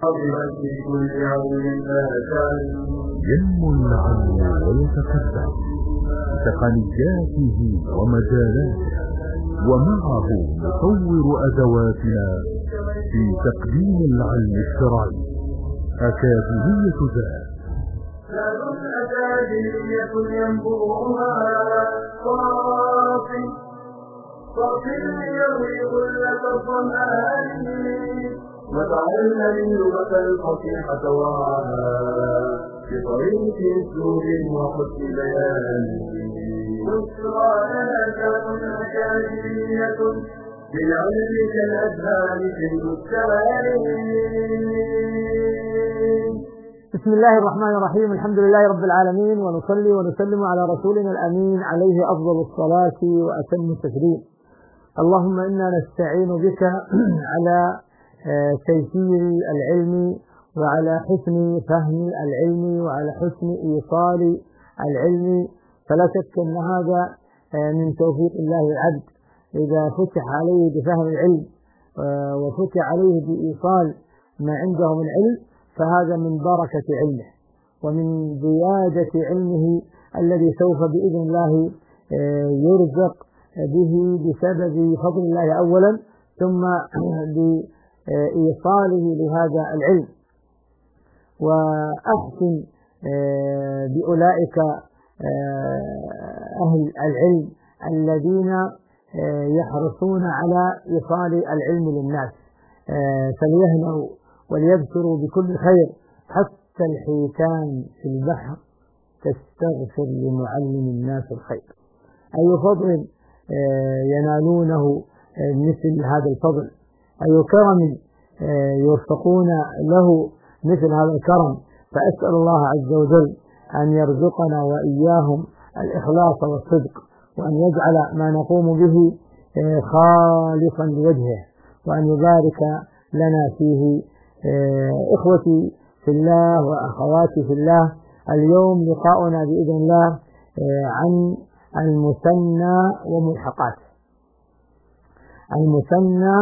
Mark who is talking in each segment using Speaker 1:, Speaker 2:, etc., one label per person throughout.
Speaker 1: ينمو العلم ويتقدم بتقنياته ومجالاته، ومعه نطور أدواتنا في تقديم العلم الشرعي. أكاديمية ذات
Speaker 2: أكاديمية ينبوعها صافي ليروي غلة الظمآن، وتعلم اللغة الفصيحة وعاها بطريق اسلوب وحسن بيان. بشرى لنا أكاديمية بالعلم كالأزهار في البستان.
Speaker 3: بسم الله الرحمن الرحيم. الحمد لله رب العالمين، ونصلي ونسلم على رسولنا الأمين عليه أفضل الصلاة وأتم التسليم. اللهم إنا نستعين بك على تيسير العلم، وعلى حسن فهم العلم، وعلى حسن إيصال العلم. فلا شك أن هذا من توفيق الله العبد إذا فتح عليه بفهم العلم وفتح عليه بإيصال ما عنده من علم، فهذا من بركة علمه ومن زيادة علمه الذي سوف بإذن الله يرزق به بسبب فضل الله أولا، ثم بإيصاله لهذا العلم. وأحسن بأولئك أهل العلم الذين يحرصون على إيصال العلم للناس، فليهنوا وليبشروا بكل خير. حتى الحيتان في البحر تستغفر لمعلم الناس الخير. أي فضل ينالونه مثل هذا الفضل، أي كرم يرفقون له مثل هذا الكرم. فأسأل الله عز وجل أن يرزقنا وإياهم الإخلاص والصدق، وأن يجعل ما نقوم به خالصا لوجهه، وأن يبارك لنا فيه. إخوتي في الله وأخواتي في الله، اليوم لقاؤنا بإذن الله عن المثنى وملحقاته. المثنى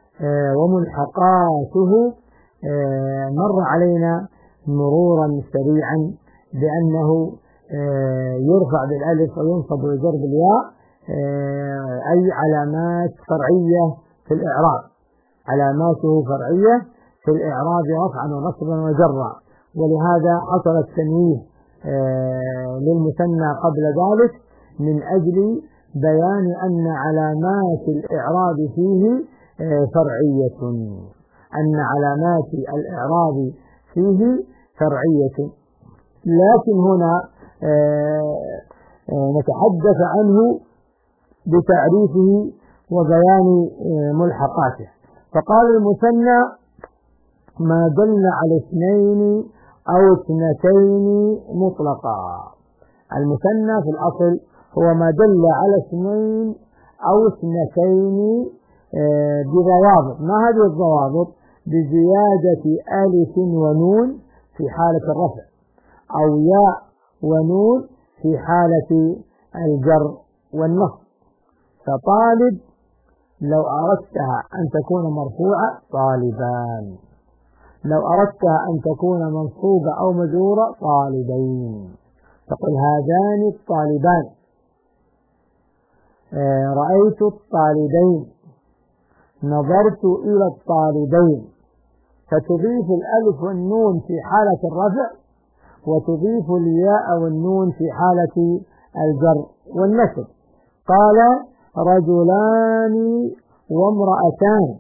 Speaker 3: وملحقاته مر علينا مرورا سريعا بأنه يرفع بالألف وينصب ويجر بالياء، أي علامات فرعية في الإعراب. علاماته فرعية في الإعراب رفعا ونصبا وجرا، ولهذا حصل التنويه للمثنى قبل ذلك من أجل بيان أن علامات الإعراب فيه فرعية، أن علامات الإعراب فيه فرعية. لكن هنا نتحدث عنه بتعريفه وبيان ملحقاته. فقال المثنى ما دل على اثنين أو اثنتين مطلقا. المثنى في الأصل هو ما دل على اثنين أو اثنتين بضوابط. ما هذه الضوابط؟ بزيادة ألف ونون في حالة الرفع، أو ياء ونون في حالة الجر والنصب. فطالب لو أردتها أن تكون مرفوعة طالبان، لو أردتها أن تكون منصوبة أو مجرورة طالبين. تقول هذان الطالبان، رأيت الطالبين، نظرت إلى الطالبين. فتضيف الألف والنون في حالة الرفع، وتضيف الياء والنون في حالة الجر والنسب. قال رجلان وامرأتان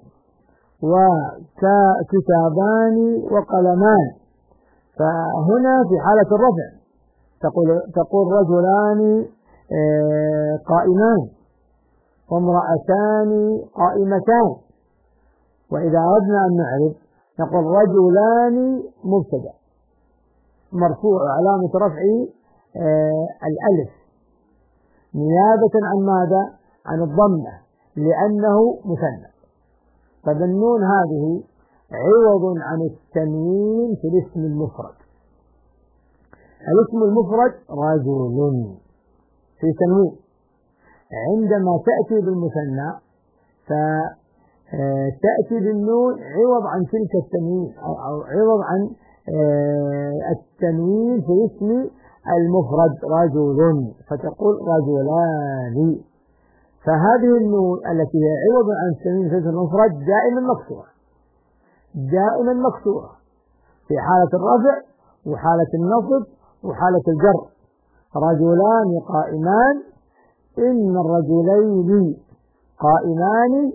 Speaker 3: وكتابان وقلمان. فهنا في حالة الرفع تقول رجلان قائمان وامرأتان قائمتان. وإذا أردنا أن نعرف نقول رجلان مبتدأ مرفوع علامة رفعه الألف نيابة عن ماذا؟ عن الضمة، لأنه مثنى. فالنون هذه عوض عن التنوين في الاسم المفرد. الاسم المفرد رجل في تنوين. عندما تأتي بالمثنى تأتي بالنون عوض عن تلك التنوين أو عوض عن التنوين في اسم المفرد رجل، فتقول رجلان. فهذه النون التي هي عوض عن التنوين في اسم المفرد دائما مكسورة، دائما مكسورة في حالة الرفع وحالة النصب وحالة الجر. رجلان قائمان، إن الرجلين قائمان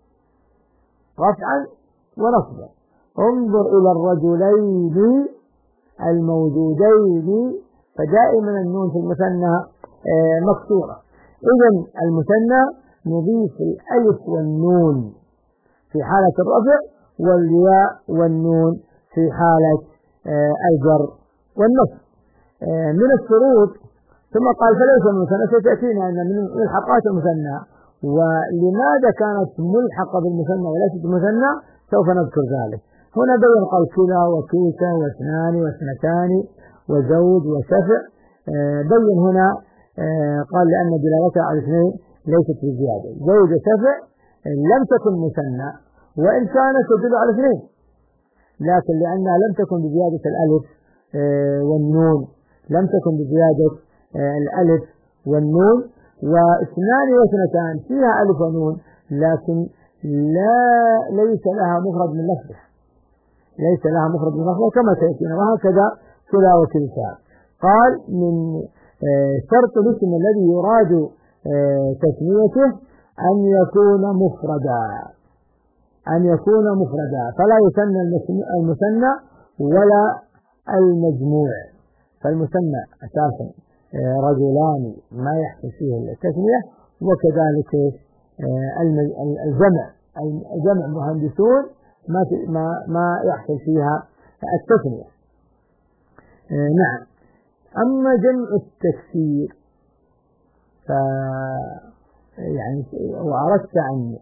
Speaker 3: رفعا ونصبا. انظر إلى الرجلين الموجودين، فدائما النون في المثنى مكسورة. إذن المثنى نضيف الألف والنون في حالة الرفع والياء والنون في حالة الجر والنصب. من الشروط ثم قال فليس المثنى، ستأتينا أن من ملحقات المثنى. ولماذا كانت ملحقة بالمثنى وليست المثنى سوف نذكر ذلك. هنا بين قال كلا وكيتا واثنان واثنتان وزوج وشفع. بين هنا قال لأن دلالتها على الاثنين ليست بزيادة. زوج وشفع لم تكن مثنى وإن كانت تدل على الاثنين، لكن لأنها لم تكن بزيادة الألف والنون، لم تكن بزيادة الألف والنون. واثنان واثنتان فيها ألف ونون لكن ليس لها مفرد من لفظها، ليس لها مفرد من لفظها كما سيأتينا. وهكذا كلا وكلتا. قال من شرط الاسم الذي يراد تسميته أن يكون مفردا، أن يكون مفردا، فلا يسمى المثنى ولا المجموع. فالمثنى أساسا رجلان ما يحصل فيه التسمية، وكذلك الجمع مهندسون ما يحصل فيها التسمية. نعم. أما جمع التكسير يعني وأردت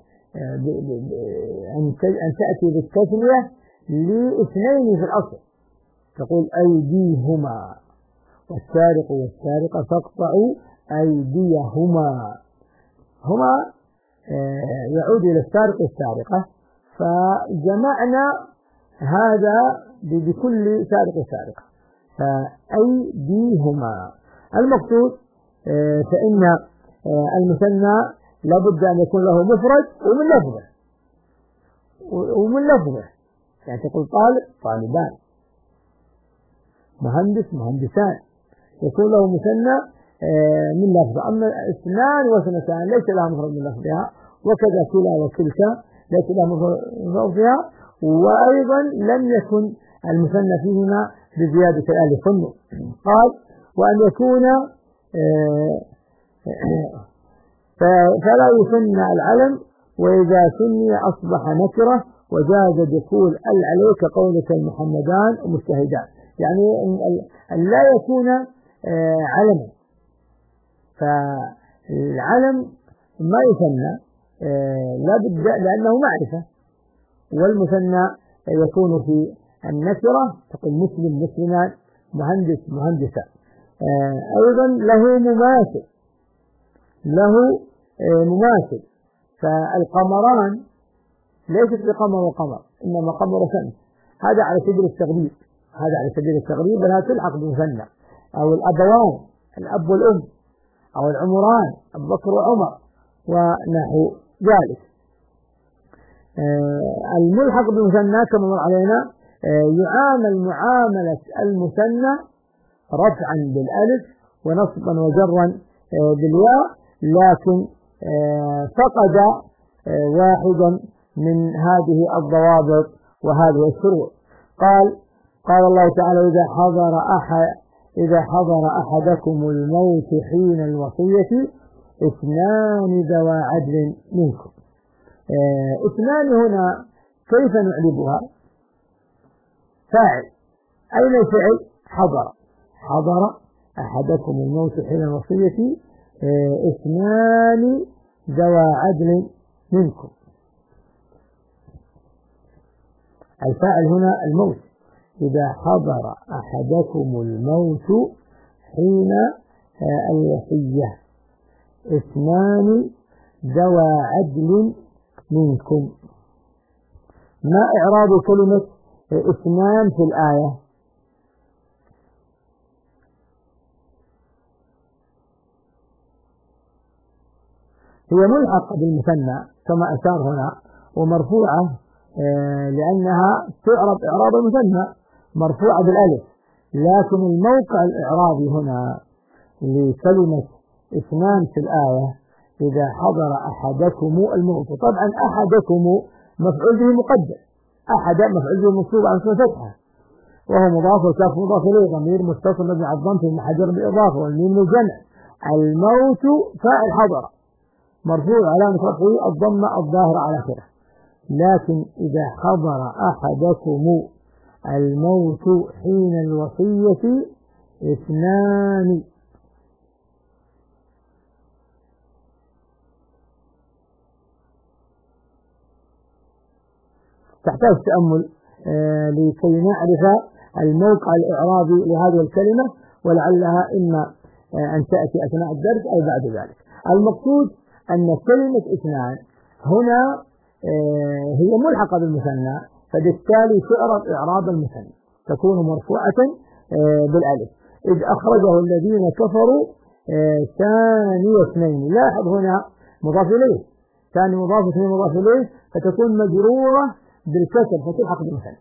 Speaker 3: أن تأتي بالتسمية لاثنين في الأصل، تقول أيديهما والسارق والسارقة فاقطعوا أيديهما. هما يعود إلى السارق والسارقة، فجمعنا هذا بكل سارق وسارقة، فأيديهما. المقصود فإن المثنى لابد أن يكون له مفرد ومن لفظه يعني تقول طالب طالبان، مهندس مهندسان، يكون له مثنى من لفظه. أما اثنان واثنتان ليس لها مفرد من لفظها، وكذا كلا وكلتا ليس لها مفرد من لفظها، وأيضا لم يكن المثنى فيهما بزيادة الألف والنون. قال وأن يكون فلا يثنى العلم، وإذا ثني أصبح نكرة، وجاز دخول عليك قولك المحمدان ومجتهدان. يعني أن لا يكون علما، فالعلم ما يثنى لابد لأنه معرفة، والمثنى يكون في النكرة، تقول مسلم مسلمان، مهندس مهندسان. أيضا له مماثل، فالقمران ليست بقمر وقمر، إنما قمر وشمس. هذا على سبيل التغريب، بل تلحق بمثنى. أو الأبوان، الأب والأم، أو العمران، أبو بكر وعمر، ونحو ذلك. الملحق بالمثنى كما مر علينا يعامل معاملة المثنى رفعا بالألف ونصبا وجرا بالياء، لكن فقد واحدا من هذه الضوابط وهذه الشروط. قال الله تعالى إذا حضر أحدكم الموت حين الوصية اثنان ذوى عدل منكم. اثنان هنا كيف نعربها؟ فاعل. أين الفعل؟ حضر أحدكم الموت حين الوصية اثنان ذوى عدل منكم. الفاعل هنا الموت. إذا حضر أحدكم الموت حين الوصية اثنان ذوى عدل منكم. ما إعراب كلمة اثنان في الآية؟ هي ملحقة بالمثنى كما أشار هنا، ومرفوعة لأنها تعرب إعراب المثنى، مرفوعة بالألف. لكن الموقع الإعرابي هنا لكلمة اثنان في الآية إذا حضر أحدكم الموت. طبعا أحدكم مفعول به مقدر، أحد مفعول به منصوب على فتحة وهو مضاف والكاف مضاف إليه، ضمير متصل مبني على الضم في محل بالإضافة، والميم الجمع. الموت فاعل حضر مرفوع علامة رفعه الضمة الظاهرة على آخره. لكن إذا حضر أحدكم الموت حين الوصية اثنان، تحتاج تأمل لكي نعرف الموقع الإعرابي لهذه الكلمة، ولعلها إما أن تأتي أثناء الدرس أو بعد ذلك. المقصود أن كلمة اثنان هنا هي ملحقة بالمثنى، فبالتالي تعرب إعراب المثنى، تكون مرفوعة بالألف. إذ أخرجه الذين كفروا ثاني اثنين. لاحظ هنا مضاف إليه، ثاني مضاف اثنين مضاف إليه، فتكون مجرورة بالكسر فتلحق بالمثنى،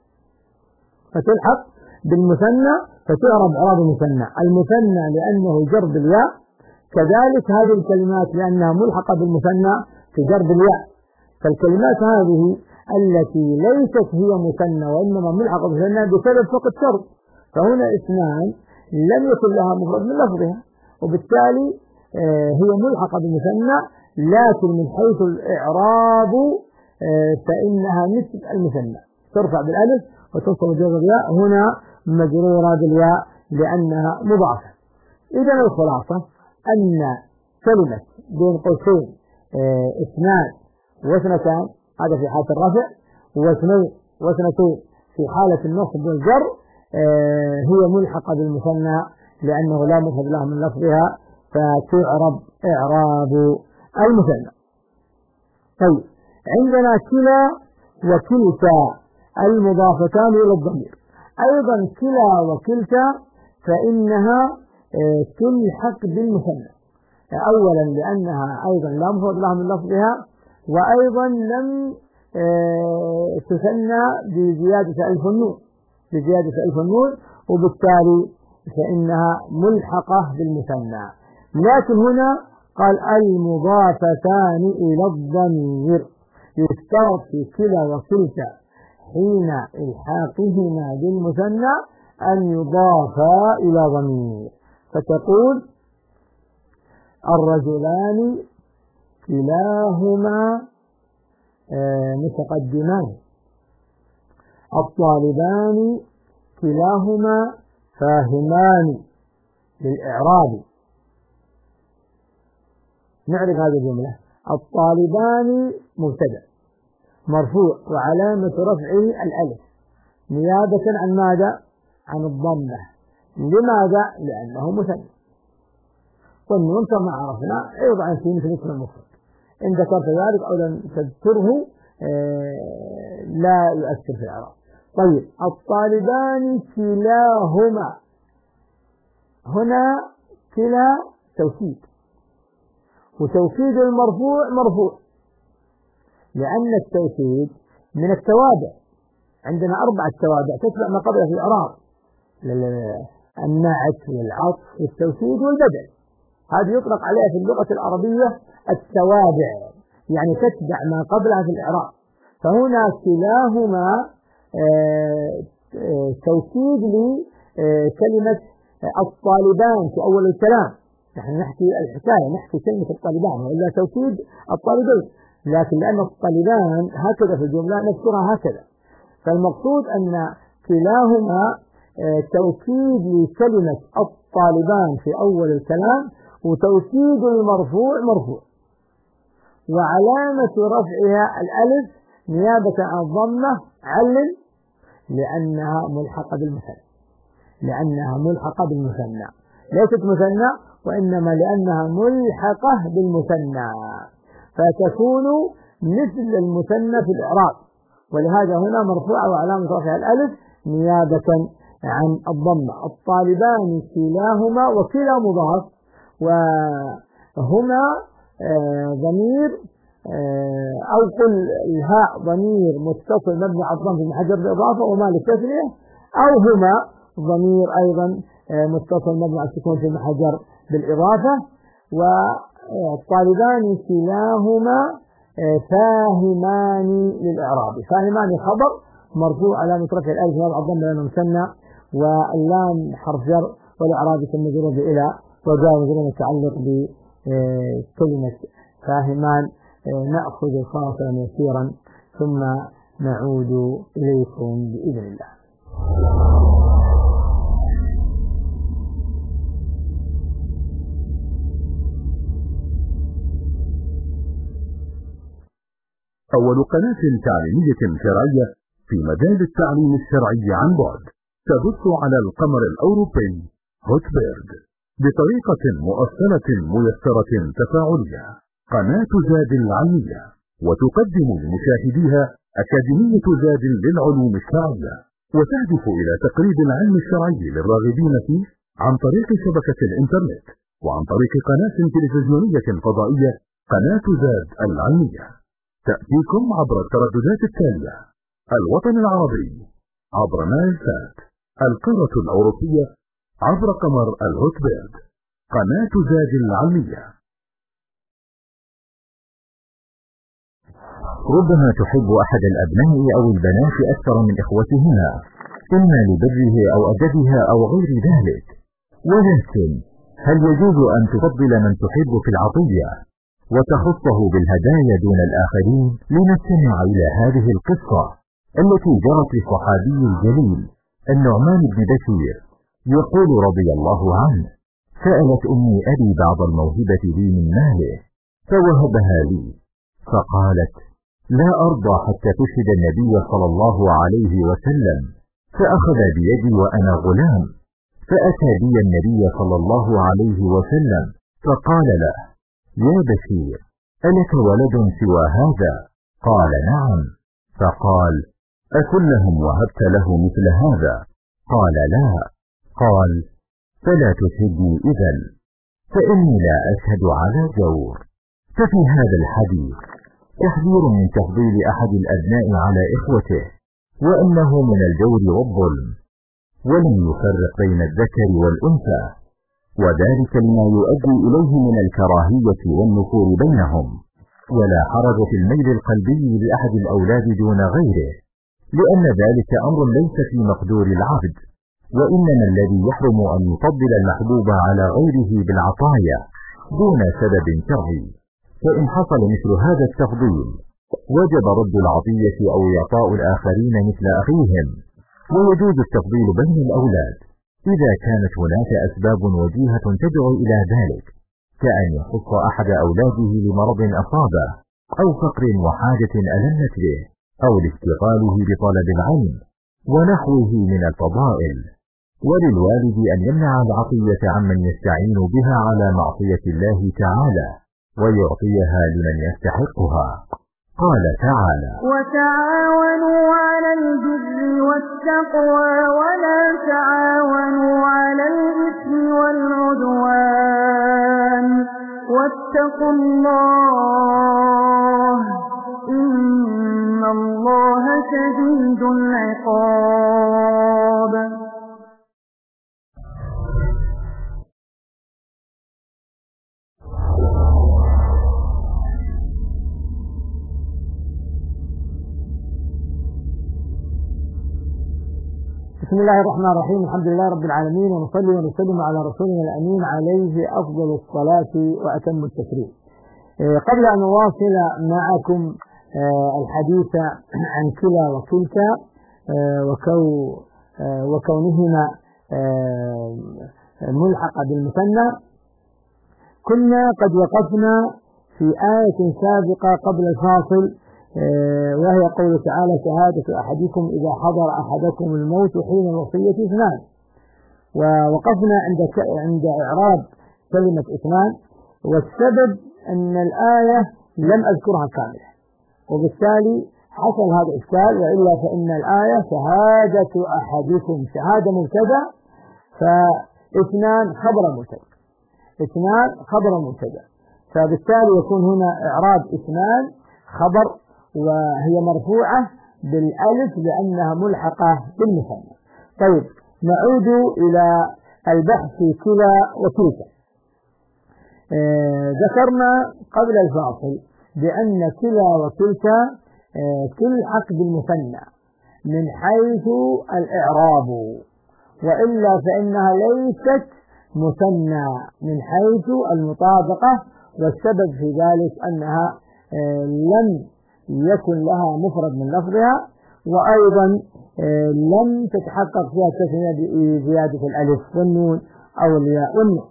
Speaker 3: فتعرب إعراب المثنى. المثنى لأنه جر بالياء، كذلك هذه الكلمات لأنها ملحقة بالمثنى تجر بالياء. فالكلمات هذه التي ليست هي مثنى وإنما ملحقة بالمثنى بسبب فقط شرط، فهنا اثنان لم يكن لها مفرد من لفظها، وبالتالي هي ملحقة بالمثنى، لكن من حيث الإعراب فإنها مثل المثنى، ترفع بالألف وتنصب بالياء، هنا مجرورة بالياء لأنها مضافة. إذا الخلاصة أن كلمة بين قوسين اثنان واثنتان هذا في حالة الرفع، واثنين واثنتين في حالة النصب والجر هي ملحقة بالمثنى لأنه لا مفرد لها من لفظها، فتعرب إعراب المثنى. طيب، عندنا كلا وكلتا المضافتان إلى الضمير. أيضا كلا وكلتا فإنها تلحق بالمثنى، أولا لأنها أيضا لا مفرد لها من لفظها، وأيضا لم تثنى بزيادة ألف النون، وبالتالي فإنها ملحقة بالمثنى. لكن هنا قال المضافتان إلى الضمير، يشترط في كلا وكلتا حين إلحاقهما بالمثنى أن يضافا إلى ضمير، فتقول الرجلان كلاهما متقدمان، الطالبان كلاهما فاهمان للإعراب. نعرف هذه الجملة: الطالبان مبتدأ مرفوع وعلامة رفعه الألف نيابة عن ماذا؟ عن الضمة. لماذا؟ لأنه مثنى، والنون كما عرفنا عوض عن شيء مثل اسم المفرد، إن ذكرت ذلك أو لم تذكره لا يؤثر في الإعراب. طيب، الطالبان كلاهما، هنا كلا توكيد، وتوكيد المرفوع مرفوع لأن التوكيد من التوابع، عندنا 4 توابع تتبع ما قبلها في الإعراب: النعت والعطف والتوكيد والبدل. هذه يطلق عليها في اللغة العربية التوابع، يعني تتبع ما قبلها في الإعراب. فهنا كلاهما توكيد لكلمة الطالبان في أول الكلام. نحن نحكي الحكاية، نحكي كلمة الطالبان وإلا توكيد الطالبين، لكن لأن الطالبان هكذا في الجملة نذكرها هكذا. فالمقصود أن كلاهما توكيد لكلمة الطالبان في أول الكلام، وتوكيد المرفوع مرفوع، وعلامة رفعها الألف نيابة عن الضمة علل لأنها ملحقة بالمثنى، ليست مثنى وإنما لأنها ملحقة بالمثنى، فتكون مثل المثنى في الإعراب، ولهذا هنا مرفوعة وعلامة رفعها الألف نيابة عن الضمة. الطالبان كلاهما، وكلا مضاف، وهما ضمير أو قل الهاء ضمير متصل مبني على الضم في محل الإضافة وما للتثنية، أو هما ضمير أيضا متصل مبني على السكون في محل بالإضافة. والطالبان كلاهما فاهمان للإعراب. فاهمان خبر مرفوع علامة رفع الألف نيابة عن الضمة لأنه مثنى، واللام حرف جر، والإعراب كالمجرور إلى وجاء متعلق بكلمة فاهمان. نأخذ فاصلا يسيرا ثم نعود إليكم بإذن الله.
Speaker 1: أول قناة تعليمية شرعية في مجال التعليم الشرعي عن بعد تبث على القمر الأوروبي هوتبيرد بطريقة مؤصلة ميسرة تفاعلية. قناة زاد العلمية، وتقدم لمشاهديها أكاديمية زاد للعلوم الشرعية، وتهدف إلى تقريب العلم الشرعي للراغبين فيه عن طريق شبكة الإنترنت وعن طريق قناة تلفزيونية فضائية. قناة زاد العلمية تأتيكم عبر الترددات التالية: الوطن العربي عبر نايل سات، القارة الأوروبية عبر قمر الهوتبيرد. قناة زاد العلمية.
Speaker 4: ربما تحب أحد الأبناء أو البنات أكثر من إخوتهما، إما لبره أو أدبها أو غير ذلك، ولكن هل يجوز أن تفضل من تحب في العطية وتخصه بالهدايا دون الآخرين؟ لنستمع إلى هذه القصة التي جرت للصحابي الجليل النعمان بن بشير، يقول رضي الله عنه: سألت أمي أبي بعض الموهبة لي من ماله فوهبها لي، فقالت: لا أرضى حتى تشهد النبي صلى الله عليه وسلم، فأخذ بيدي وأنا غلام، فأتى بي النبي صلى الله عليه وسلم فقال له: يا بشير، ألك ولد سوى هذا؟ قال: نعم. فقال: أكلهم وهبت له مثل هذا؟ قال: لا. قال: فلا تشهدني إذن، فإني لا أشهد على جور. ففي هذا الحديث تحذير من تفضيل أحد الأبناء على إخوته، وأنه من الجور والظلم، ولم يفرق بين الذكر والأنثى، وذلك لما يؤدي إليه من الكراهية والنفور بينهم. ولا حرج في الميل القلبي لأحد الأولاد دون غيره، لأن ذلك أمر ليس في مقدور العبد، وإنما الذي يحرم أن يفضل المحبوب على غيره بالعطايا دون سبب شرعي. فإن حصل مثل هذا التفضيل وجب رد العطية أو إعطاء الآخرين مثل أخيهم. ويجوز التفضيل بين الأولاد إذا كانت هناك أسباب وجيهة تدعو إلى ذلك، كأن يخص أحد أولاده لمرض أصابه، أو فقر وحاجة ألمت به، أو لاستقاله بطلب العلم ونحوه من الفضائل. وللوالد أن يمنع العطية عمن يستعين بها على معصية الله تعالى، ويعطيها لمن يستحقها. قال تعالى:
Speaker 5: وتعاونوا على البر والتقوى ولا تعاونوا على الإثم والعدوان واتقوا الله إن الله شديد العقاب.
Speaker 3: بسم الله الرحمن الرحيم. الحمد لله رب العالمين، ونصلي ونسلم على رسولنا الأمين عليه أفضل الصلاة وأتم التسليم. قبل أن نواصل معكم الحديث عن كلا وكلتا وكونهما ملحقة بالمثنى، كنا قد وقفنا في آية سابقة قبل الفاصل، وهي قول تعالى: شهادة أحدكم إذا حضر أحدكم الموت حين الوصية اثنان. ووقفنا عند إعراب كلمة اثنان، والسبب أن الآية لم أذكرها كاملة، وبالتالي حصل هذا إشكال، وإلا فإن الآية شهادة أحدكم، شهادة مبتدأ، فاثنان خبر مبتدأ، اثنان خبر مبتدأ، فبالتالي يكون هنا إعراب اثنان خبر، وهي مرفوعة بالألف لأنها ملحقة بالمثنى. طيب نعود إلى البحث في كلا وكلتا. ذكرنا قبل الفاصل بأن كلا وكلتا تلحق بالمثنى من حيث الإعراب، وإلا فإنها ليست مثنى من حيث المطابقة، والسبب في ذلك أنها لم يكن لها مفرد من لفظها، وأيضا لم تتحقق فيها التثنية بزيادة الألف والنون أو الياء والنون.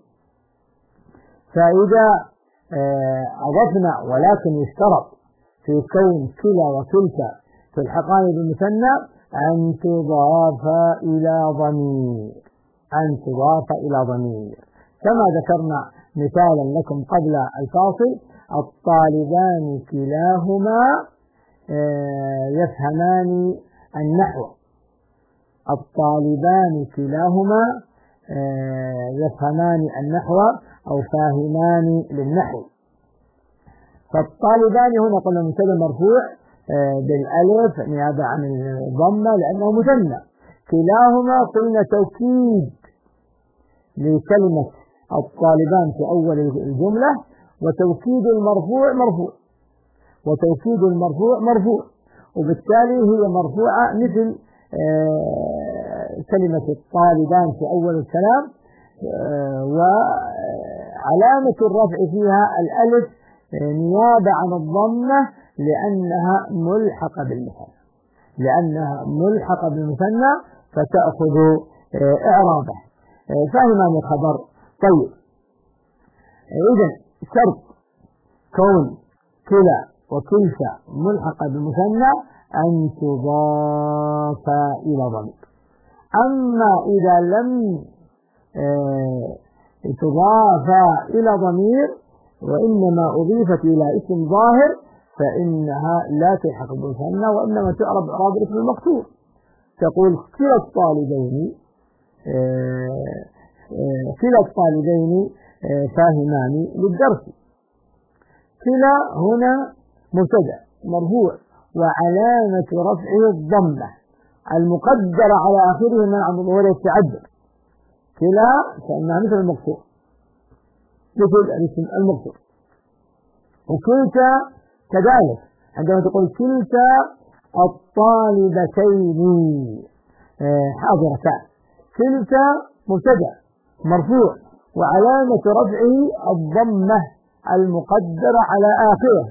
Speaker 3: فإذا أضفنا، ولكن يشترط في كون كلا وكلتا تلحقان بالمثنى أن تضاف إلى ضمير، أن تضاف إلى ضمير، كما ذكرنا مثالا لكم قبل الفاصل: الطالبان كلاهما يفهمان النحو، الطالبان كلاهما يفهمان النحو أو فاهمان للنحو. فالطالبان هنا قلنا مبتدأ مرفوع بالألف نيابة عن الضمة لأنه مثنى. كلاهما قلنا توكيد لكلمة الطالبان في أول الجملة، وتوكيد المرفوع مرفوع، وتوكيد المرفوع مرفوع، وبالتالي هي مرفوعة مثل كلمة الطالبان في أول الكلام، وعلامة الرفع فيها الألف نيابة عن الضمة لأنها ملحقة بالمثنى، لأنها ملحقة بالمثنى فتأخذ إعرابه. فهمان الخبر. طيب إذن شرط كون كلا وكلتا ملحقة بالمثنى أن تضاف إلى ضمير. أما إذا لم تضاف إلى ضمير وإنما أضيفت إلى اسم ظاهر فإنها لا تلحق بالمثنى، وإنما تعرب إعراب الاسم المكسور. تقول كلا الطالبين كلا الطالبين فاهمان للدرس. كلا هنا مبتدأ مرفوع وعلامة رفعه الضمة المقدرة على آخره منع من ظهور التعدد. كلا كأنها مثل المقصور، مثل الاسم المقصور. وكلتا كذلك عندما تقول كلتا الطالبتين حاضرتان، كلتا مبتدأ مرفوع وعلامة رفعه الضمة المقدرة على آخره.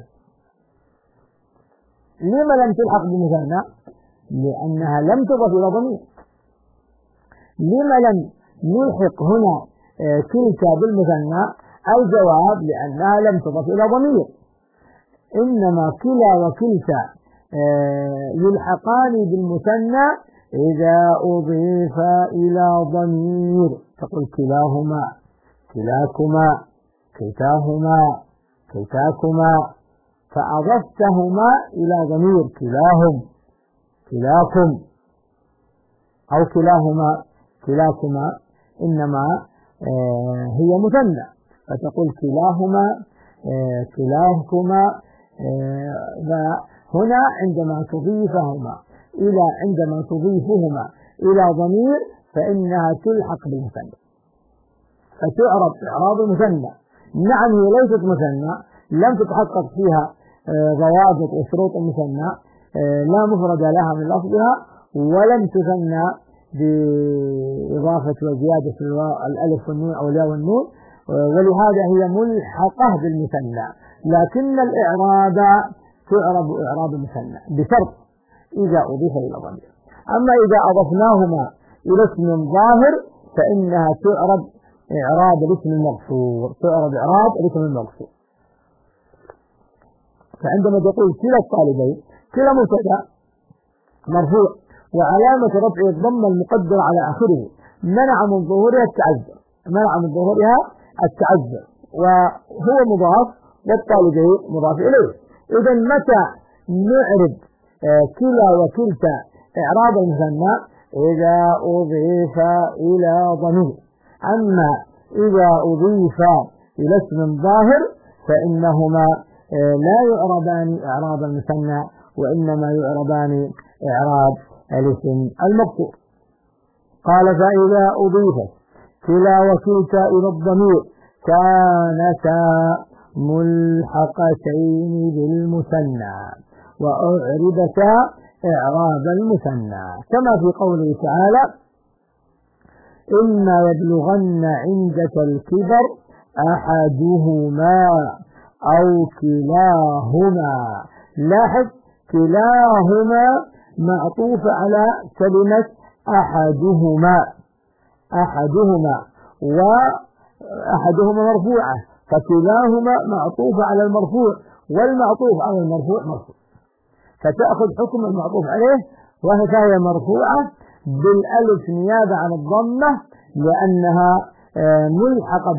Speaker 3: لما لم تلحق بالمثنى؟ لأنها لم تضف إلى ضمير. لما لم نلحق هنا كلتا بالمثنى؟ الجواب لأنها لم تضف إلى ضمير. إنما كلا وكلتا يلحقان بالمثنى إذا أضيف إلى ضمير. تقول كلاهما، كلاكما، كلتاهما، كلتاكما، فأضفتهما إلى ضمير كلاهم، كلاكم، أو كلاهما، كلاكما، إنما هي مثنى، فتقول كلاهما، كلاكما. هنا عندما تضيفهما إلى ضمير فإنها تلحق بالمثنى فتعرب إعراب المثنى. نعم هي ليست مثنى، لم تتحقق فيها ضوابط وشروط المثنى، لا مفرد لها من لفظها، ولم تثنى بإضافة وزيادة الألف والنون أو الياء والنون، ولهذا هي ملحقة بالمثنى، لكن الإعراب تعرب إعراب المثنى بشرط إذا أضيف إلى ضمير. أما إذا أضفناهما إلى اسم ظاهر فإنها تعرب إعراب الاسم المقصور، تعرب إعراب الاسم المقصور. فعندما تقول كلا الطالبين، كلا مبتدأ مرفوع وعلامة رفع الضمة المقدرة على آخره منع من ظهورها التعذر، وهو مضاف والطالبين مضاف إليه. إذا متى نعرب كلا وكلتا إعراب المثنى إذا أضيف إلى ضمير. أما إذا أضيف إلى اسم ظاهر فإنهما لا يعربان إعراب المثنى وإنما يعربان إعراب الاسم المقصور. قال فإذا أضيفت كلا وكلتا إلى الضمير كانتا ملحقتين بالمثنى وأعربتا إعراب المثنى كما في قوله تعالى إما يبلغن عندك الكبر أحدهما أو كلاهما. لاحظ كلاهما معطوف على كلمة أحدهما وأحدهما مرفوعة فكلاهما معطوف على المرفوع والمعطوف على المرفوع مرفوع فتأخذ حكم المعطوف عليه وهي مرفوعة بالألف نيابة عن الضمة لأنها ملحقة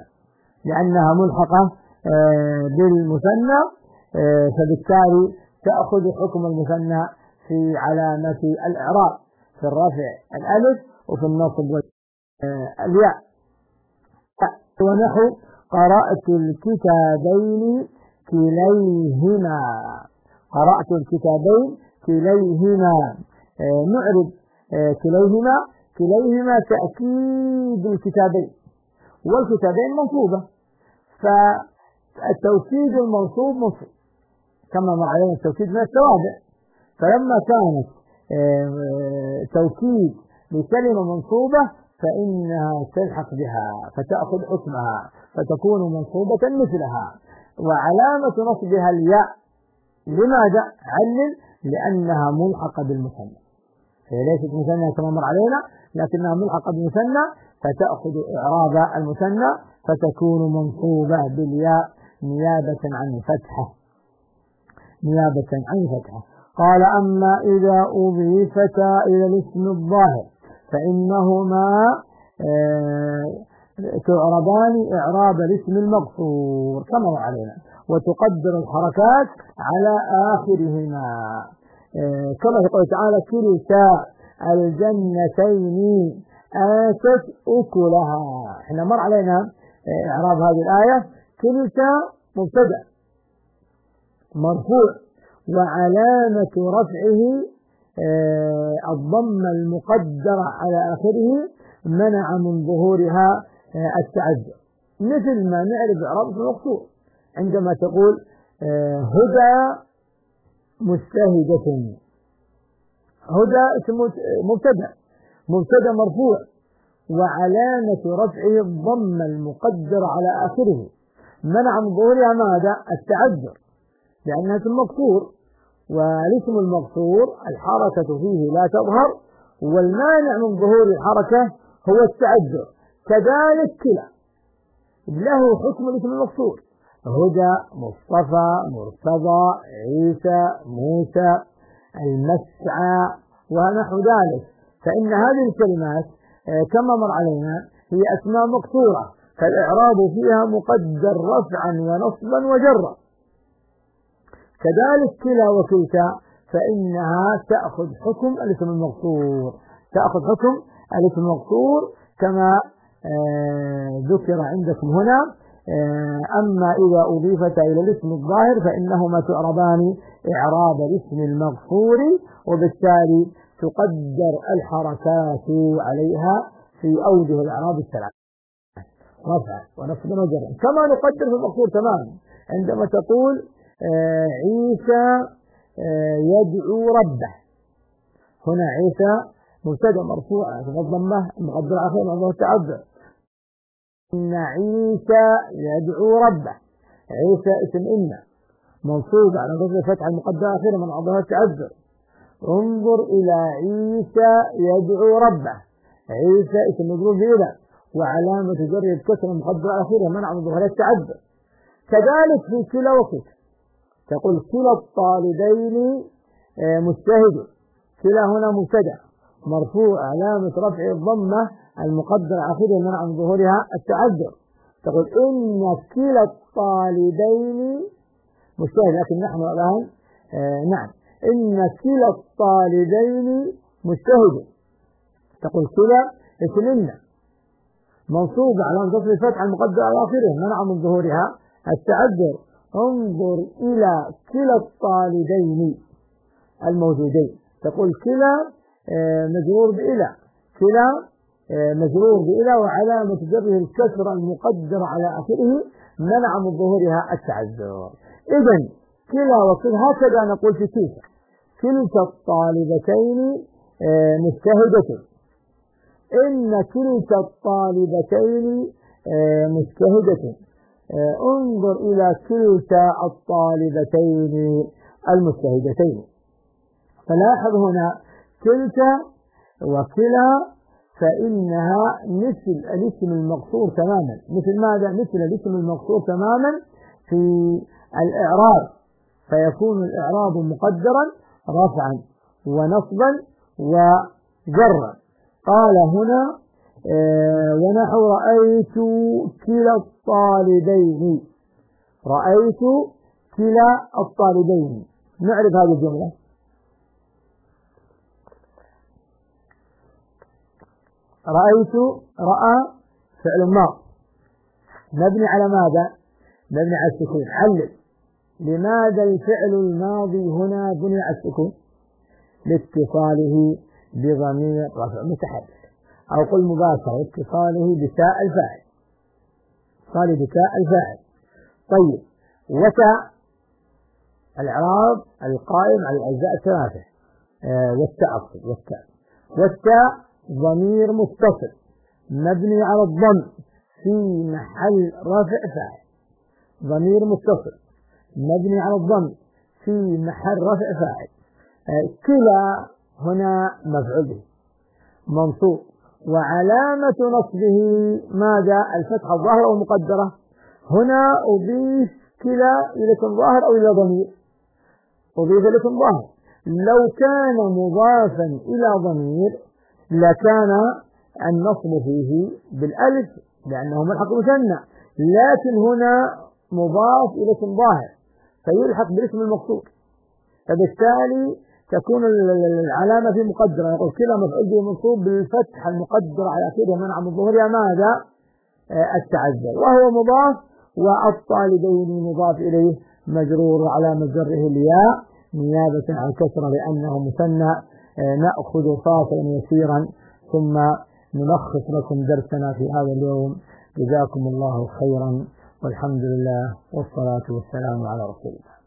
Speaker 3: بالمثنى فبالتالي تأخذ حكم المثنى في علامة الإعراب في الرفع الألف وفي النصب الياء. ونحو قرأت الكتابين كليهما نعرب كليهما تأكيد الكتابين والكتابين منصوبة فالتوكيد المنصوب منصوب كما مر علينا التوكيد من التوابع. فلما كانت توكيد لكلمة منصوبة فإنها تلحق بها فتأخذ حكمها فتكون منصوبة مثلها وعلامة نصبها الياء. لماذا؟ علل لأنها ملحقة بالمثنى هي ليست مثنى كما مر علينا لكنها ملحقة بالمثنى فتأخذ إعراب المثنى فتكون منصوبة بالياء نيابة عن فتحة. قال أما إذا أضيفتا إلى الاسم الظاهر فإنهما تعربان إعراب الاسم المقصور كما مر علينا وتقدر الحركات على آخرهما كما في قوله تعالى كلتا الجنتين آتت أكلها. احنا مر علينا إعراب هذه الآية كلتا مبتدأ مرفوع وعلامة رفعه الضمة المقدرة على آخره منع من ظهورها التعذر مثل ما نعرف إعراب المقصور عندما تقول هدى مجتهدة. هدى مبتدأ مرفوع وعلامة رفعه الضمة المقدرة على آخره منع من ظهورها ماذا؟ التعذر لأنها اسم مقصور والاسم المقصور الحركة فيه لا تظهر والمانع من ظهور الحركة هو التعذر. كذلك كلا له حكم الاسم المقصور هدى مصطفى مرتضى عيسى موسى المسعى ونحو ذلك. فإن هذه الكلمات كما مر علينا هي أسماء مقصورة فالإعراب فيها مقدر رفعا ونصبا وجرا. كذلك كلا وكلتا فإنها تأخذ حكم الاسم المقصور كما ذكر عندكم هنا. أما إذا أضيفت إلى الاسم الظاهر فإنهما تعربان إعراب الاسم المغفور وبالتالي تقدر الحركات عليها في أوجه الإعراب الثلاثة رفع ونصب وجر كما نقدر في المغفور تماما عندما تقول عيسى يدعو ربه. هنا عيسى مبتدأ مرفوع في الضمة المقدرة على آخره مع التعذر. إن عيسى يدعو ربه عيسى اسم إن منصوب على ضد الفتحة المقدرة أخيرا من عضها التعذر. انظر إلى عيسى يدعو ربه عيسى اسم مجرور بإذا وعلامة جر الكسر المقدرة أخيرا منع من ظهور التعذر. كذلك في كلا وكلتا تقول كلا الطالبين مجتهد. كلا هنا مبتدأ مرفوع علامة رفع الضمة المقدرة أخيرا منع من ظهورها التعذر. تقول إن كلا الطالبين مجتهد لكن نحن الآن إن كلا الطالبين مجتهد. تقول كلا اسم إن منصوب على نصب الفتح المقدر على آخره منع من ظهورها التعذر. انظر إلى كلا الطالبين الموجودين. تقول كلا مجرور بإلى، كلا مجرور بإلى وعلامة جره الكسر المقدر على آخره منع من ظهورها التعذر. إذن كلا وكلا هكذا نقول في كلتا الطالبتين مجتهدة. إن كلتا الطالبتين مجتهدة. انظر إلى كلتا الطالبتين المجتهدتين. فلاحظ هنا كلتا وكلا فإنها مثل الاسم المقصور تماما. مثل ماذا؟ مثل الاسم المقصور تماما في الإعراب، فيكون الإعراب مقدرا رفعا ونصبا وجرا. قال هنا ونحو رأيت كلا الطالبين. رأيت كلا الطالبين. نعرف هذه الجملة. رأيت رأى فعل ماض مبني على ماذا؟ مبني على السكون. علل لماذا الفعل الماضي هنا بني على السكون؟ لاتصاله بضمير رفع متحرك، أو قل مباشرة اتصاله بتاء الفاعل. اتصاله بتاء الفاعل. طيب وتاء الإعراب القائم على الأجزاء الثلاثة والتاء أصل والتاء ضمير متصل مبني على الضم في محل رفع فاعل. ضمير متصل مبني على الضم في محل رفع فاعل. كلا هنا مفعول به منصوب وعلامة نصبه ماذا؟ الفتحة الظاهرة أو المقدرة. هنا أضيف كلا إلى اسم ظاهر أو إلى ضمير؟ أضيف إلى اسم ظاهر. لو كان مضافا إلى ضمير لكان النصب فيه بالألف لأنه ملحق مثنى، لكن هنا مضاف إلى اسم ظاهر فيلحق بالاسم المقصود، فبالتالي تكون العلامة في مقدرة. يقول كلا مفعول به منصوب بالفتح المقدر على آخره منع من ظهورها ماذا؟ التعذر، وهو مضاف، والطالبين مضاف إليه مجرور على مجره الياء نيابة عن كسرة لأنه مثنى. نأخذ فاصلا يسيرا ثم نلخص لكم درسنا في هذا اليوم. جزاكم الله خيرا والحمد لله والصلاة والسلام على رسول الله.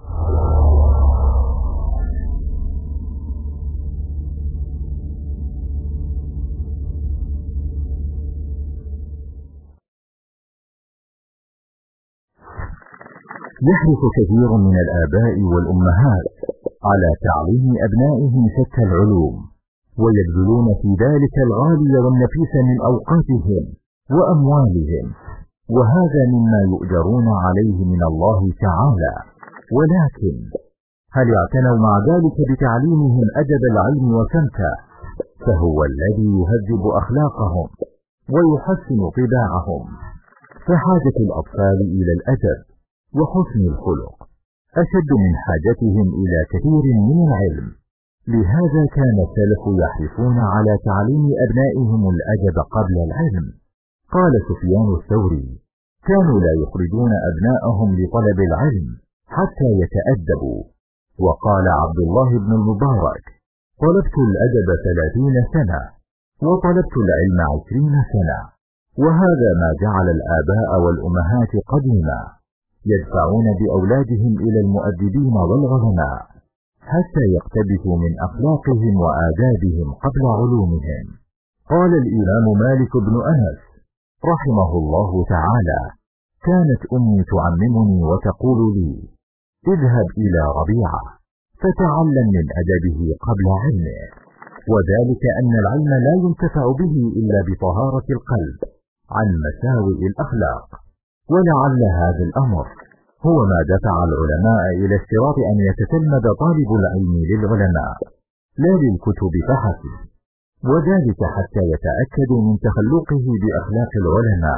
Speaker 4: يحرص كثير من الآباء والأمهات على تعليم أبنائهم شتى العلوم، ويبذلون في ذلك الغالي والنفيس من أوقاتهم وأموالهم، وهذا مما يؤجرون عليه من الله تعالى. ولكن هل اعتنوا مع ذلك بتعليمهم أدب العلم وسمته؟ فهو الذي يهذب أخلاقهم ويحسن طباعهم. فحاجة الأطفال إلى الأدب وحسن الخلق أشد من حاجتهم إلى كثير من العلم. لهذا كان السلف يحرصون على تعليم أبنائهم الأدب قبل العلم. قال سفيان الثوري: كانوا لا يخرجون أبناءهم لطلب العلم حتى يتأدبوا. وقال عبد الله بن المبارك: طلبت الأدب 30 سنة وطلبت العلم 20 سنة. وهذا ما جعل الآباء والأمهات قديما يدفعون بأولادهم إلى المؤدبين والعلماء حتى يقتبسوا من أخلاقهم وآدابهم قبل علومهم. قال الإمام مالك بن أنس رحمه الله تعالى: كانت أمي تعممني وتقول لي: اذهب إلى ربيعة فتعلم من أدبه قبل علمه، وذلك أن العلم لا ينتفع به إلا بطهارة القلب عن مساوئ الأخلاق. ولعل هذا الأمر هو ما دفع العلماء إلى اشتراط أن يتتلمذ طالب العلم للعلماء لا للكتب فحسب، وذلك حتى يتأكدوا من تخلقه بأخلاق العلماء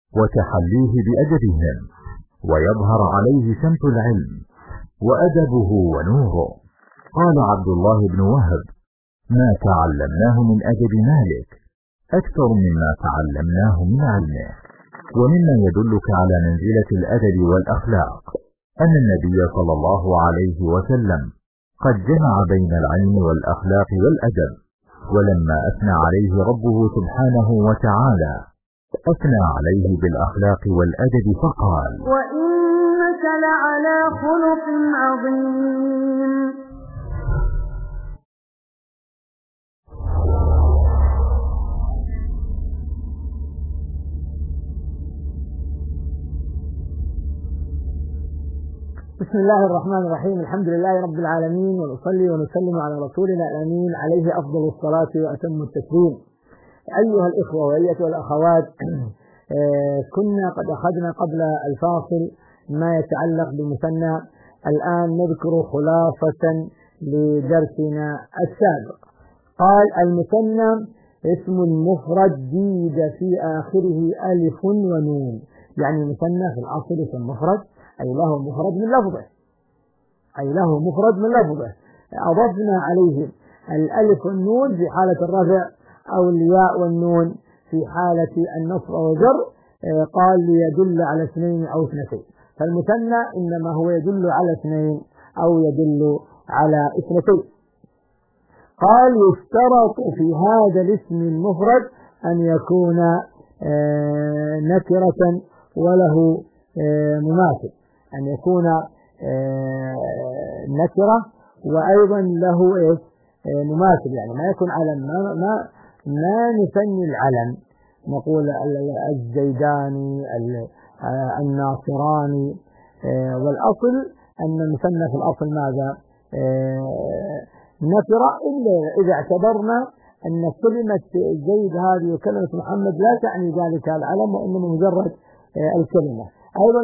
Speaker 4: وتحليه بأدبهم، ويظهر عليه سمت العلم وأدبه ونوره. قال عبد الله بن وهب: ما تعلمناه من أدب مالك أكثر مما تعلمناه من علمه. ومما يدلك على منزلة الأدب والأخلاق أن النبي صلى الله عليه وسلم قد جمع بين العلم والأخلاق والأدب، ولما أثنى عليه ربه سبحانه وتعالى أثنى عليه بالأخلاق والأدب فقال:
Speaker 5: وإنك لعلى خلق عظيم.
Speaker 3: بسم الله الرحمن الرحيم. الحمد لله رب العالمين، ونصلي ونسلم على رسولنا الأمين عليه أفضل الصلاة وأتم التسليم. أيها الإخوة وأيتها الأخوات، كنا قد أخذنا قبل الفاصل ما يتعلق بمثنى. الآن نذكر خلاصة لدرسنا السابق. قال: المثنى اسم مفرد زيد في آخره ألف ونون. يعني المثنى في الأصل اسم مفرد، أي له مفرد من لفظه، أضفنا عليه الألف والنون في حالة الرفع، أو الياء والنون في حالة النصب أو الجر. قال: ليدل على اثنين أو اثنتين. فالمثنى إنما هو يدل على اثنين أو يدل على اثنتين. قال: يشترط في هذا الاسم المفرد أن يكون نكرة وله مماثل، أن يكون نكرة وأيضا له مماثل. يعني ما يكون علم، ما نثني العلم، نقول الزيداني، الناصراني. والأصل أن المثنى في الأصل ماذا؟ نكرة، إلا إذا اعتبرنا أن كلمة زيد هذه وكلمة محمد لا تعني ذلك العلم، وإنما مجرد الكلمة. أيضا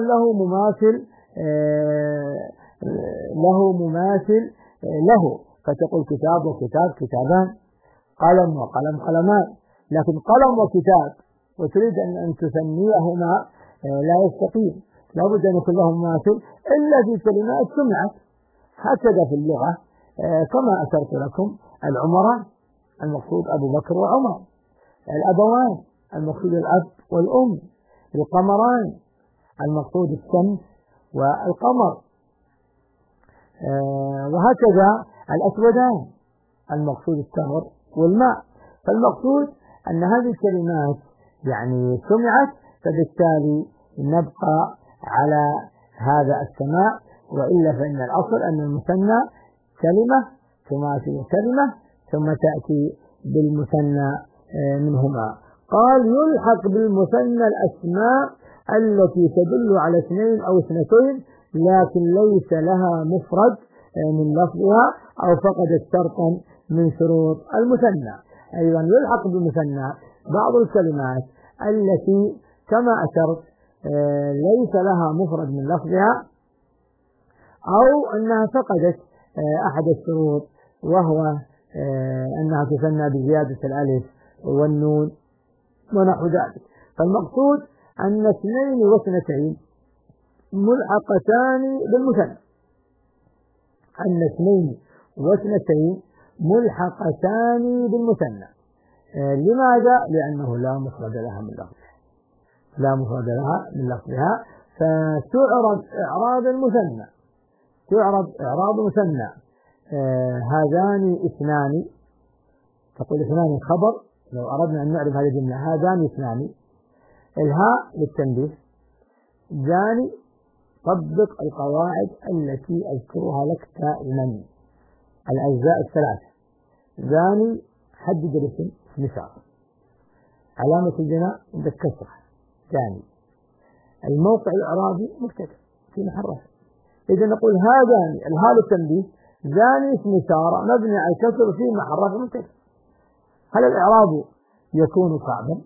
Speaker 3: له مماثل له، فتقول كتاب وكتاب، كتابان، قلم وقلم، قلمان. لكن قلم وكتاب وتريد أن تثنيهما لا يستقيم، لابد أن يكون له مماثل إلا في كلمات سمعت. هكذا في اللغة كما أشرت لكم: العمران المقصود أبو بكر وعمر، الأبوان المقصود الأب والأم، القمران المقصود الشمس والقمر، وهكذا الأسودان المقصود التمر والماء. فالمقصود أن هذه الكلمات يعني سمعت، فبالتالي نبقى على هذا السماع، وإلا فإن الأصل أن المثنى كلمة تماثل كلمة ثم تأتي بالمثنى منهما. قال: يلحق بالمثنى الأسماء التي تدل على اثنين أو اثنتين لكن ليس لها مفرد من لفظها أو فقدت شرطا من شروط المثنى. أيضا يلحق بالمثنى بعض الكلمات التي كما أشرت ليس لها مفرد من لفظها أو أنها فقدت أحد الشروط، وهو أنها تثنى بزيادة الألف والنون ونحو ذلك. فالمقصود أن اثنين واثنتين ملحقتان بالمثنى، أن اثنين واثنتين ملحقتان بالمثنى. لماذا؟ لأنه لا مفرد لها من لفظها، فتعرب إعراب المثنى، هذان اثنان، تقول اثنان خبر. لو أردنا أن نعرف هذه الجملة: هذان اثنان، الهاء للتنبيه، ذاني طبق القواعد التي أذكرها لك دائما، الأجزاء الثلاثة. ذاني حدد الاسم مثال، علامة البناء عندك كسرة، ثاني الموقع الإعرابي مبتدأ في محل رفع. إذا نقول هذان، الهاء للتنبيه، ذاني اسم إشارة مبني على الكسر في محل رفع مبتدأ. هل الإعراب يكون صعبا؟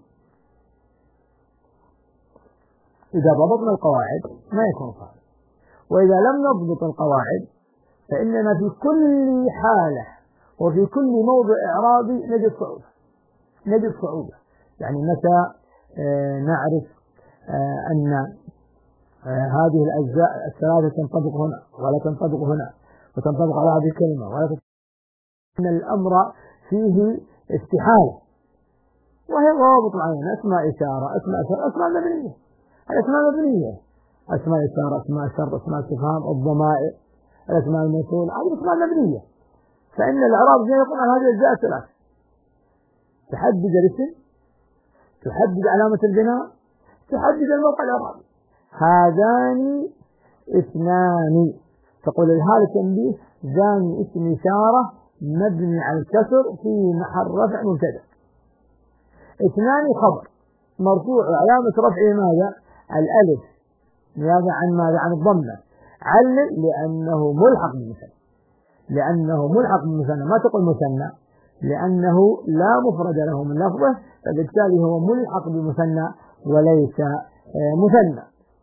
Speaker 3: إذا ضبطنا القواعد ما يكون صعبا، وإذا لم نضبط القواعد فإننا في كل حالة وفي كل موضع إعرابي نجد صعوبة. يعني متى نعرف أن هذه الأجزاء الثلاثة تنطبق هنا ولا تنطبق هنا، وتنطبق على هذه الكلمة، ولا أن الأمر فيه استحالة، وهي ضوابط معينة: أسماء إشارة، أسماء شر، أسماء مبنية. الأسماء مبنية، أسماء إشارة، أسماء شر، أسماء استفهام، الضمائر، الأسماء الموصولة، هذه أسماء مبنية. فإن الإعراب زي يقول عن هذه الأجزاء الثلاث: تحدد الاسم، تحدد علامة البناء، تحدد الموقع الإعرابي. هذان اثنان. تقول الهاء تنبيه ثاني اسم إشارة مبني على الكسر في محل رفع مبتدأ. اثنان خبر مرفوع علامة رفعه ماذا؟ الألف، نيابة عن ماذا؟ عن الضمة. علل لأنه ملحق بالمثنى، لأنه ملحق بالمثنى، ما تقول مثنى، لأنه لا مفرد له من لفظه، فبالتالي هو ملحق بالمثنى وليس مثنى.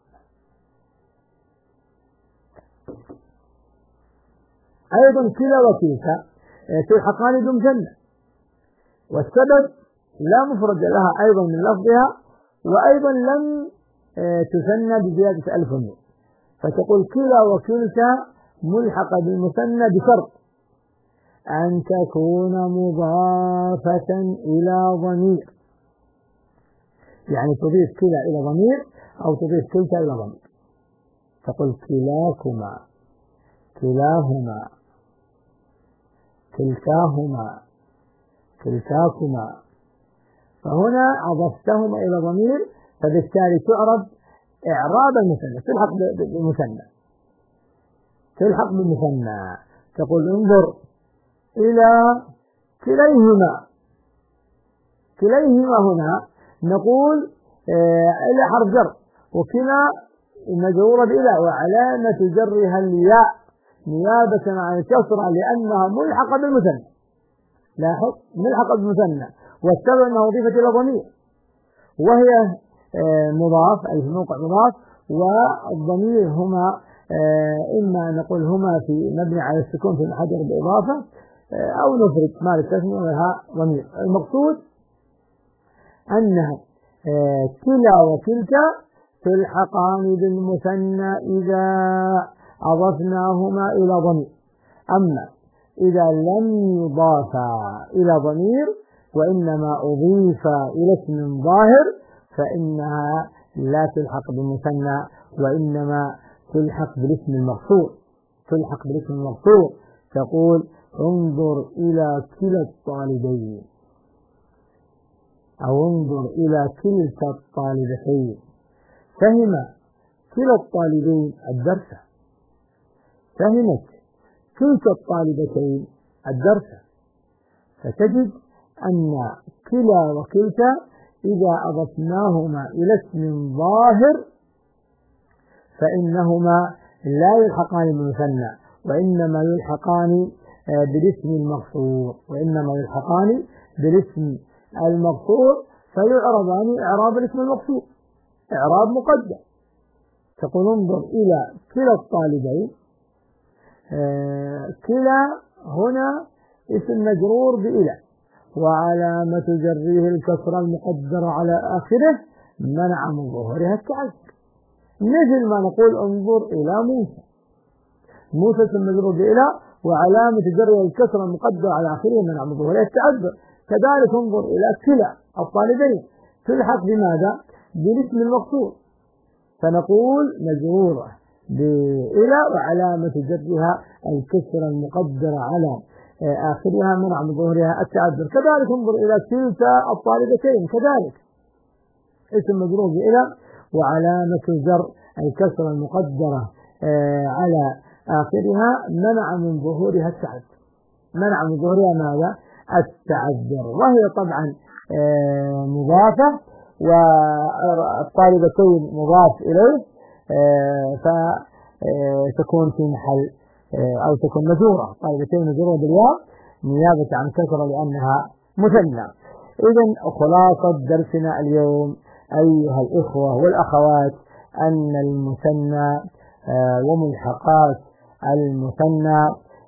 Speaker 3: أيضا كلا وكلتا تلحقان بمثنى، والسبب لا مفرد لها أيضا من لفظها، وأيضا لم تثنى بزيادة ألف ونون، فتقول كلا وكلتا ملحقة بالمثنى بشرط أن تكون مضافة إلى ضمير، يعني تضيف كلا إلى ضمير أو تضيف كلتا إلى ضمير. تقول كلاكما، كلاهما، كلتاهما، كلتاكما، فهنا أضفتهما إلى ضمير، فبالتالي تعرب إعراب المثنى، تلحق بالمثنى، تلحق بالمثنى. تقول انظر إلى كليهما. كليهما هنا نقول إلى حرف جر، وكلا مجرورة بإلى، وعلامة جرها الياء نيابة عن الكسرة لأنها ملحقة بالمثنى. لاحظ، ملحقة بالمثنى، والسبب أنها أضيفت إلى ضمير، وهي مضاف أي في موقع مضاف، والضمير هما إما أن نقول هما في مبني على السكون في محل بالإضافة، أو نفرد ما للتسمية ولها ضمير. المقصود أنها كلا وكلتا تلحقان بالمثنى إذا أضفناهما إلى ضمير. أما إذا لم يضافا إلى ضمير وإنما أضيفا إلى اسم ظاهر فإنها لا تلحق بالمثنى، وإنما تلحق بالاسم المقصور، تلحق بالاسم المقصور. تقول انظر إلى كلا الطالبين، أو انظر إلى كلتا الطالبتين. فهم كلا الطالبين الدرس، فهمت كلتا الطالبتين الدرس. فتجد أن كلا وكلتا إذا أضفناهما إلى اسم ظاهر فإنهما لا يلحقان بالمثنى، وإنما يلحقان بالاسم المقصور، وإنما يلحقان بالاسم المقصور، فيعرضان إعراب الاسم المقصور، إعراب مقدم. تقول انظر إلى كلا الطالبين. كلا هنا اسم مجرور بإلى، وعلامة جره الكسرة المقدرة على آخره منع من ظهورها التعذر، مثل ما نقول انظر إلى موسى. موسى اسم مجرور بإلى وعلامة جره الكسرة المقدرة على آخره منع من ظهورها التعذر. كذلك انظر إلى كلا الطالبين تلحق بماذا؟ بالاسم المقصور، فنقول مجرورة بإلى وعلامة جرها الكسرة المقدرة على آخرها منع من ظهورها التعذر. كذلك انظر إلى كلتا الطالبتين، كذلك اسم مجرور بإلى وعلامة جر الكسرة المقدرة على آخرها منع من ظهورها التعذر، منع من ظهورها ماذا؟ التعذر. وهي طبعا مضافة، والطالبتين مضاف إليه، فتكون في محل أو تكون مجرورة، طالبتين مجرورة بالياء نيابة عن كسرة لأنها مثنى. إذن خلاصة درسنا اليوم أيها الإخوة والأخوات أن المثنى وملحقات المثنى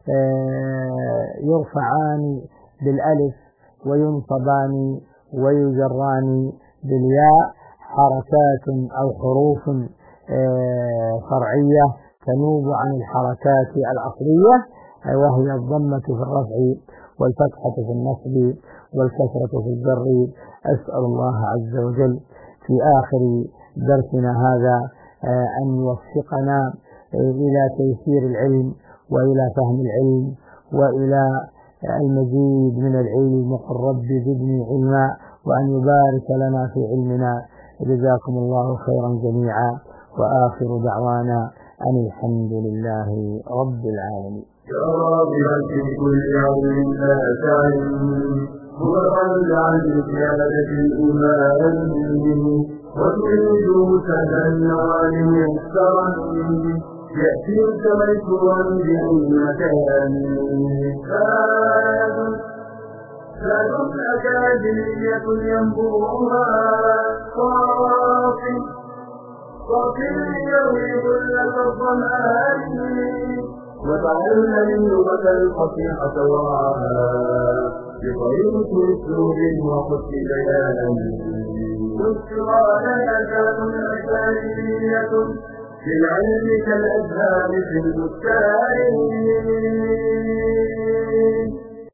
Speaker 3: يرفعان بالألف وينصبان ويجران بالياء حركات أو حروف فرعية تنوب عن الحركات الأصلية، وهي الضمة في الرفع والفتحة في النصب والكسرة في الجر. أسأل الله عز وجل في آخر درسنا هذا أن يوفقنا إلى تيسير العلم وإلى فهم العلم وإلى المزيد من العلم، وقل رب زدني علما، وأن يبارك لنا في علمنا. جزاكم الله خيرا جميعا، وآخر دعوانا أن الحمد لله رب العالمين.
Speaker 2: يا راغبا في كل يوم لا تعلم هو الرد عن زيادة الإيمان وتريد سهلا النوال ميسرا يأتيك ميسورا بأي مكان. زاد أكاديمية ينبوها صافي يروي ظلة الظمآن وتعلم اللغة الفصيحة وعاها بطريق أسلوب وحسن بيان. بشرى لك أكاديمية في العلم كالأزهار في البستان.